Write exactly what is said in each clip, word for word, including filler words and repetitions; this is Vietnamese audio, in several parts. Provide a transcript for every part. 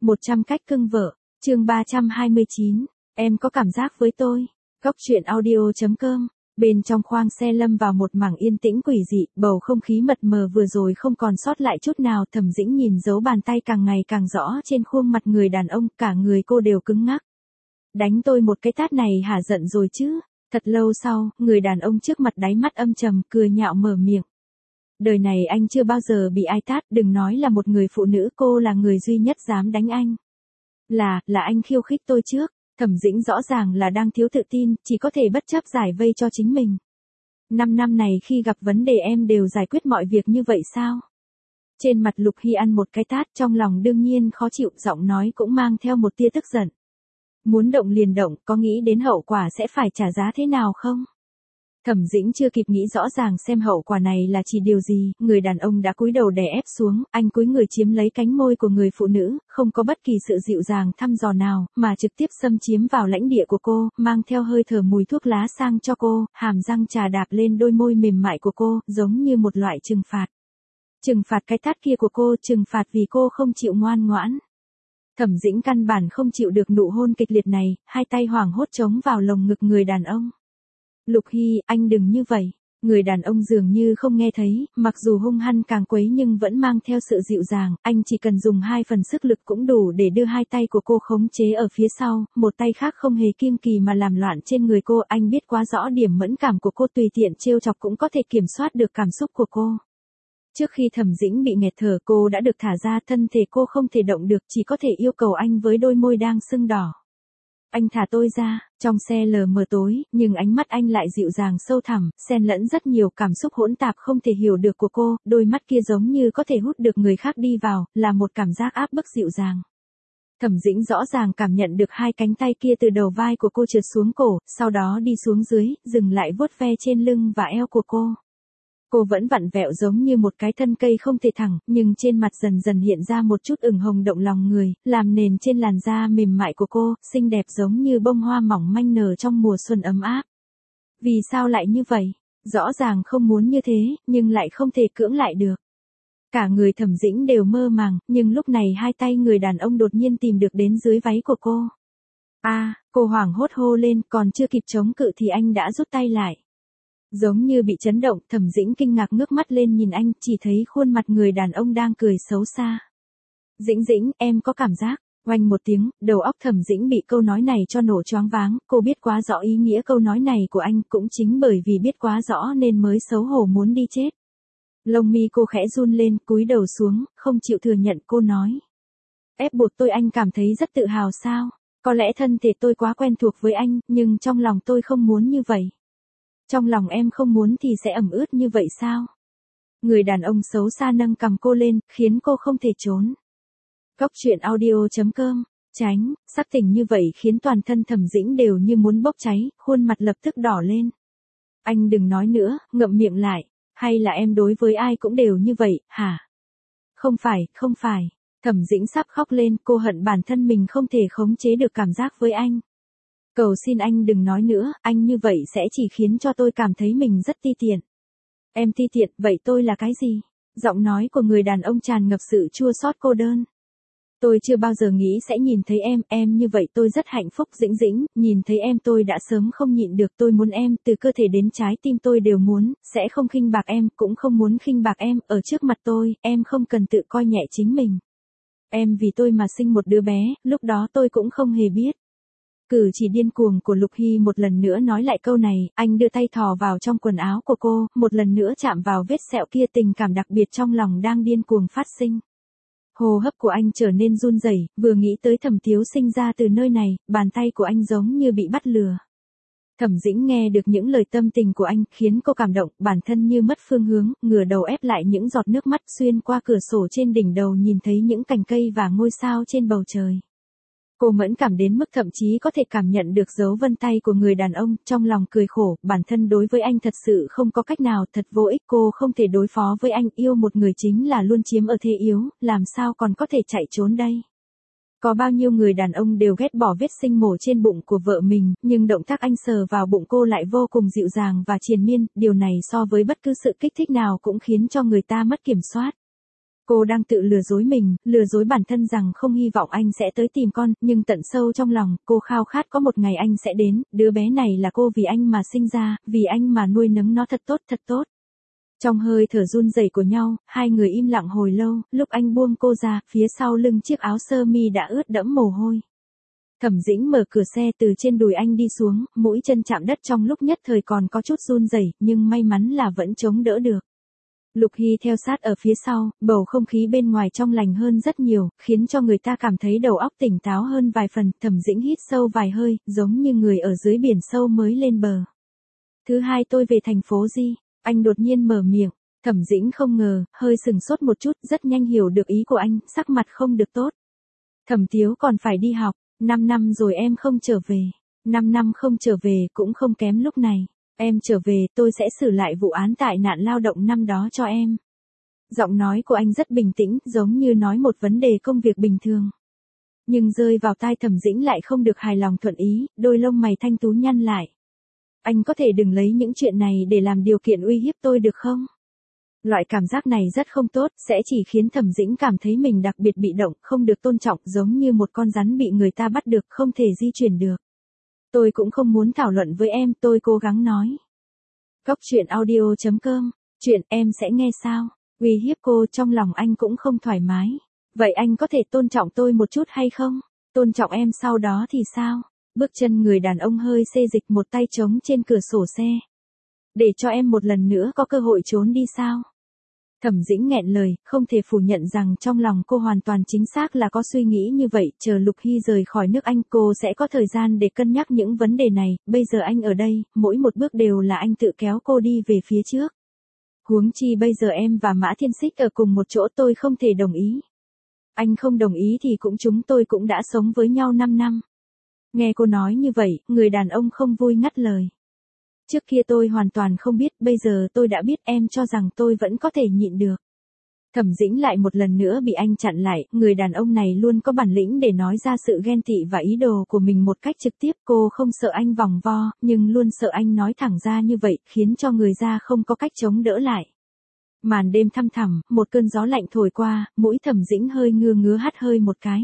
một trăm cách cưng vợ, chương ba trăm hai mươi chín, em có cảm giác với tôi. Góc truyện audio chấm com. Bên trong khoang xe lâm vào một mảng yên tĩnh quỷ dị, bầu không khí mật mờ vừa rồi không còn sót lại chút nào. Thẩm Dĩnh nhìn dấu bàn tay càng ngày càng rõ trên khuôn mặt người đàn ông, cả người cô đều cứng ngắc. Đánh tôi một cái tát này hả giận rồi chứ? Thật lâu sau, người đàn ông trước mặt đáy mắt âm trầm, cười nhạo mở miệng. Đời này anh chưa bao giờ bị ai tát, đừng nói là một người phụ nữ, cô là người duy nhất dám đánh anh. Là, là anh khiêu khích tôi trước. Thẩm Dĩnh rõ ràng là đang thiếu tự tin, chỉ có thể bất chấp giải vây cho chính mình. Năm năm này khi gặp vấn đề em đều giải quyết mọi việc như vậy sao? Trên mặt Lục Hy ăn một cái tát, trong lòng đương nhiên khó chịu, giọng nói cũng mang theo một tia tức giận. Muốn động liền động, có nghĩ đến hậu quả sẽ phải trả giá thế nào không? Thẩm Dĩnh chưa kịp nghĩ rõ ràng xem hậu quả này là chỉ điều gì, người đàn ông đã cúi đầu đè ép xuống, anh cúi người chiếm lấy cánh môi của người phụ nữ, không có bất kỳ sự dịu dàng thăm dò nào, mà trực tiếp xâm chiếm vào lãnh địa của cô, mang theo hơi thở mùi thuốc lá sang cho cô, hàm răng trà đạp lên đôi môi mềm mại của cô, giống như một loại trừng phạt. Trừng phạt cái tát kia của cô, trừng phạt vì cô không chịu ngoan ngoãn. Thẩm Dĩnh căn bản không chịu được nụ hôn kịch liệt này, hai tay hoảng hốt chống vào lồng ngực người đàn ông. Lục Hy, anh đừng như vậy. Người đàn ông dường như không nghe thấy, mặc dù hung hăng càng quấy nhưng vẫn mang theo sự dịu dàng, anh chỉ cần dùng hai phần sức lực cũng đủ để đưa hai tay của cô khống chế ở phía sau, một tay khác không hề kiêng kỳ mà làm loạn trên người cô, anh biết quá rõ điểm mẫn cảm của cô, tùy tiện trêu chọc cũng có thể kiểm soát được cảm xúc của cô. Trước khi Thẩm Dĩnh bị nghẹt thở, cô đã được thả ra, thân thể cô không thể động được, chỉ có thể yêu cầu anh với đôi môi đang sưng đỏ. Anh thả tôi ra. Trong xe lờ mờ tối, nhưng ánh mắt anh lại dịu dàng sâu thẳm, xen lẫn rất nhiều cảm xúc hỗn tạp không thể hiểu được của cô, đôi mắt kia giống như có thể hút được người khác đi vào, là một cảm giác áp bức dịu dàng. Thẩm Dĩnh rõ ràng cảm nhận được hai cánh tay kia từ đầu vai của cô trượt xuống cổ, sau đó đi xuống dưới, dừng lại vuốt ve trên lưng và eo của cô. Cô vẫn vặn vẹo giống như một cái thân cây không thể thẳng, nhưng trên mặt dần dần hiện ra một chút ửng hồng động lòng người, làm nền trên làn da mềm mại của cô, xinh đẹp giống như bông hoa mỏng manh nở trong mùa xuân ấm áp. Vì sao lại như vậy? Rõ ràng không muốn như thế, nhưng lại không thể cưỡng lại được. Cả người Thẩm Dĩnh đều mơ màng, nhưng lúc này hai tay người đàn ông đột nhiên tìm được đến dưới váy của cô. A, à, cô hoảng hốt hô lên, còn chưa kịp chống cự thì anh đã rút tay lại. Giống như bị chấn động, Thẩm Dĩnh kinh ngạc ngước mắt lên nhìn anh, chỉ thấy khuôn mặt người đàn ông đang cười xấu xa. Dĩnh Dĩnh, em có cảm giác, oanh một tiếng, đầu óc Thẩm Dĩnh bị câu nói này cho nổ choáng váng, cô biết quá rõ ý nghĩa câu nói này của anh, cũng chính bởi vì biết quá rõ nên mới xấu hổ muốn đi chết. Lông mi cô khẽ run lên, cúi đầu xuống, không chịu thừa nhận, cô nói. Ép buộc tôi, anh cảm thấy rất tự hào sao? Có lẽ thân thể tôi quá quen thuộc với anh, nhưng trong lòng tôi không muốn như vậy. Trong lòng em không muốn thì sẽ ẩm ướt như vậy sao? Người đàn ông xấu xa nâng cằm cô lên, khiến cô không thể trốn. Góc truyện audio chấm com. Tránh, sắc tình như vậy khiến toàn thân Thẩm Dĩnh đều như muốn bốc cháy, khuôn mặt lập tức đỏ lên. Anh đừng nói nữa, ngậm miệng lại. Hay là em đối với ai cũng đều như vậy, hả? Không phải, không phải. Thẩm Dĩnh sắp khóc lên, cô hận bản thân mình không thể khống chế được cảm giác với anh. Cầu xin anh đừng nói nữa, anh như vậy sẽ chỉ khiến cho tôi cảm thấy mình rất ti tiện. Em ti tiện, vậy tôi là cái gì? Giọng nói của người đàn ông tràn ngập sự chua xót cô đơn. Tôi chưa bao giờ nghĩ sẽ nhìn thấy em, em như vậy tôi rất hạnh phúc. Dĩnh Dĩnh, nhìn thấy em tôi đã sớm không nhịn được, tôi muốn em, từ cơ thể đến trái tim tôi đều muốn, sẽ không khinh bạc em, cũng không muốn khinh bạc em, ở trước mặt tôi, em không cần tự coi nhẹ chính mình. Em vì tôi mà sinh một đứa bé, lúc đó tôi cũng không hề biết. Cử chỉ điên cuồng của Lục Hy một lần nữa nói lại câu này, anh đưa tay thò vào trong quần áo của cô, một lần nữa chạm vào vết sẹo kia, tình cảm đặc biệt trong lòng đang điên cuồng phát sinh. Hô hấp của anh trở nên run rẩy, vừa nghĩ tới Thẩm Thiếu sinh ra từ nơi này, bàn tay của anh giống như bị bắt lừa. Thẩm Dĩnh nghe được những lời tâm tình của anh, khiến cô cảm động, bản thân như mất phương hướng, ngửa đầu ép lại những giọt nước mắt, xuyên qua cửa sổ trên đỉnh đầu nhìn thấy những cành cây và ngôi sao trên bầu trời. Cô mẫn cảm đến mức thậm chí có thể cảm nhận được dấu vân tay của người đàn ông, trong lòng cười khổ, bản thân đối với anh thật sự không có cách nào, thật vô ích, cô không thể đối phó với anh, yêu một người chính là luôn chiếm ở thế yếu, làm sao còn có thể chạy trốn đây. Có bao nhiêu người đàn ông đều ghét bỏ vết sinh mổ trên bụng của vợ mình, nhưng động tác anh sờ vào bụng cô lại vô cùng dịu dàng và triền miên, điều này so với bất cứ sự kích thích nào cũng khiến cho người ta mất kiểm soát. Cô đang tự lừa dối mình, lừa dối bản thân rằng không hy vọng anh sẽ tới tìm con, nhưng tận sâu trong lòng, cô khao khát có một ngày anh sẽ đến, đứa bé này là cô vì anh mà sinh ra, vì anh mà nuôi nấng nó thật tốt thật tốt. Trong hơi thở run rẩy của nhau, hai người im lặng hồi lâu, lúc anh buông cô ra, phía sau lưng chiếc áo sơ mi đã ướt đẫm mồ hôi. Thẩm Dĩnh mở cửa xe từ trên đùi anh đi xuống, mũi chân chạm đất trong lúc nhất thời còn có chút run rẩy, nhưng may mắn là vẫn chống đỡ được. Lục Hy theo sát ở phía sau, bầu không khí bên ngoài trong lành hơn rất nhiều, khiến cho người ta cảm thấy đầu óc tỉnh táo hơn vài phần. Thẩm Dĩnh hít sâu vài hơi, giống như người ở dưới biển sâu mới lên bờ. Thứ hai tôi về thành phố Di, anh đột nhiên mở miệng. Thẩm Dĩnh không ngờ, hơi sừng sốt một chút, rất nhanh hiểu được ý của anh, sắc mặt không được tốt. Thẩm Tiếu còn phải đi học, năm năm rồi em không trở về. năm năm không trở về cũng không kém lúc này. Em trở về tôi sẽ xử lại vụ án tai nạn lao động năm đó cho em. Giọng nói của anh rất bình tĩnh, giống như nói một vấn đề công việc bình thường. Nhưng rơi vào tai Thẩm Dĩnh lại không được hài lòng thuận ý, đôi lông mày thanh tú nhăn lại. Anh có thể đừng lấy những chuyện này để làm điều kiện uy hiếp tôi được không? Loại cảm giác này rất không tốt, sẽ chỉ khiến Thẩm Dĩnh cảm thấy mình đặc biệt bị động, không được tôn trọng, giống như một con rắn bị người ta bắt được, không thể di chuyển được. Tôi cũng không muốn thảo luận với em, tôi cố gắng nói. Cốc truyện audio chấm com, chuyện em sẽ nghe sao? Uy hiếp cô, trong lòng anh cũng không thoải mái. Vậy anh có thể tôn trọng tôi một chút hay không? Tôn trọng em sau đó thì sao? Bước chân người đàn ông hơi xê dịch, một tay trống trên cửa sổ xe. Để cho em một lần nữa có cơ hội trốn đi sao? Thẩm Dĩnh nghẹn lời, không thể phủ nhận rằng trong lòng cô hoàn toàn chính xác là có suy nghĩ như vậy, chờ Lục Hy rời khỏi nước Anh cô sẽ có thời gian để cân nhắc những vấn đề này, bây giờ anh ở đây, mỗi một bước đều là anh tự kéo cô đi về phía trước. Huống chi bây giờ em và Mã Thiên Xích ở cùng một chỗ, tôi không thể đồng ý. Anh không đồng ý thì cũng chúng tôi cũng đã sống với nhau năm năm. Nghe cô nói như vậy, người đàn ông không vui ngắt lời. Trước kia tôi hoàn toàn không biết, bây giờ tôi đã biết, em cho rằng tôi vẫn có thể nhịn được. Thẩm Dĩnh lại một lần nữa bị anh chặn lại, người đàn ông này luôn có bản lĩnh để nói ra sự ghen tị và ý đồ của mình một cách trực tiếp. Cô không sợ anh vòng vo, nhưng luôn sợ anh nói thẳng ra như vậy, khiến cho người ra không có cách chống đỡ lại. Màn đêm thăm thẳm, một cơn gió lạnh thổi qua, mũi Thẩm Dĩnh hơi ngưa ngứa hắt hơi một cái.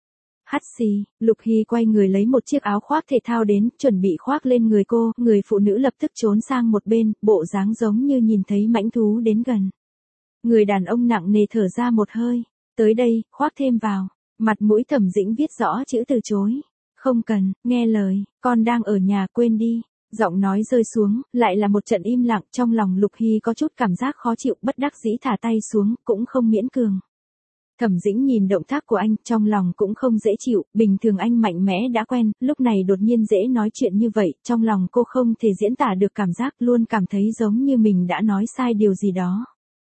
Hắt xì, Lục Hy quay người lấy một chiếc áo khoác thể thao đến, chuẩn bị khoác lên người cô, người phụ nữ lập tức trốn sang một bên, bộ dáng giống như nhìn thấy mãnh thú đến gần. Người đàn ông nặng nề thở ra một hơi, tới đây, khoác thêm vào, mặt mũi Thẩm Dĩnh viết rõ chữ từ chối. Không cần, nghe lời, con đang ở nhà, quên đi. Giọng nói rơi xuống, lại là một trận im lặng, trong lòng Lục Hy có chút cảm giác khó chịu, bất đắc dĩ thả tay xuống, cũng không miễn cường. Thẩm Dĩnh nhìn động tác của anh, trong lòng cũng không dễ chịu, bình thường anh mạnh mẽ đã quen, lúc này đột nhiên dễ nói chuyện như vậy, trong lòng cô không thể diễn tả được cảm giác, luôn cảm thấy giống như mình đã nói sai điều gì đó.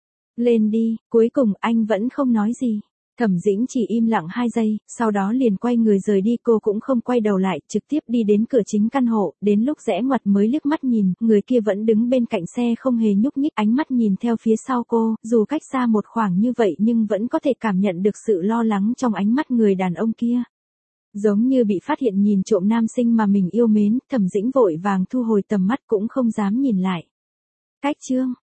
Lên đi, cuối cùng anh vẫn không nói gì. Thẩm Dĩnh chỉ im lặng hai giây, sau đó liền quay người rời đi, cô cũng không quay đầu lại, trực tiếp đi đến cửa chính căn hộ, đến lúc rẽ ngoặt mới liếc mắt nhìn, người kia vẫn đứng bên cạnh xe không hề nhúc nhích, ánh mắt nhìn theo phía sau cô, dù cách xa một khoảng như vậy nhưng vẫn có thể cảm nhận được sự lo lắng trong ánh mắt người đàn ông kia. Giống như bị phát hiện nhìn trộm nam sinh mà mình yêu mến, Thẩm Dĩnh vội vàng thu hồi tầm mắt cũng không dám nhìn lại. Cách chương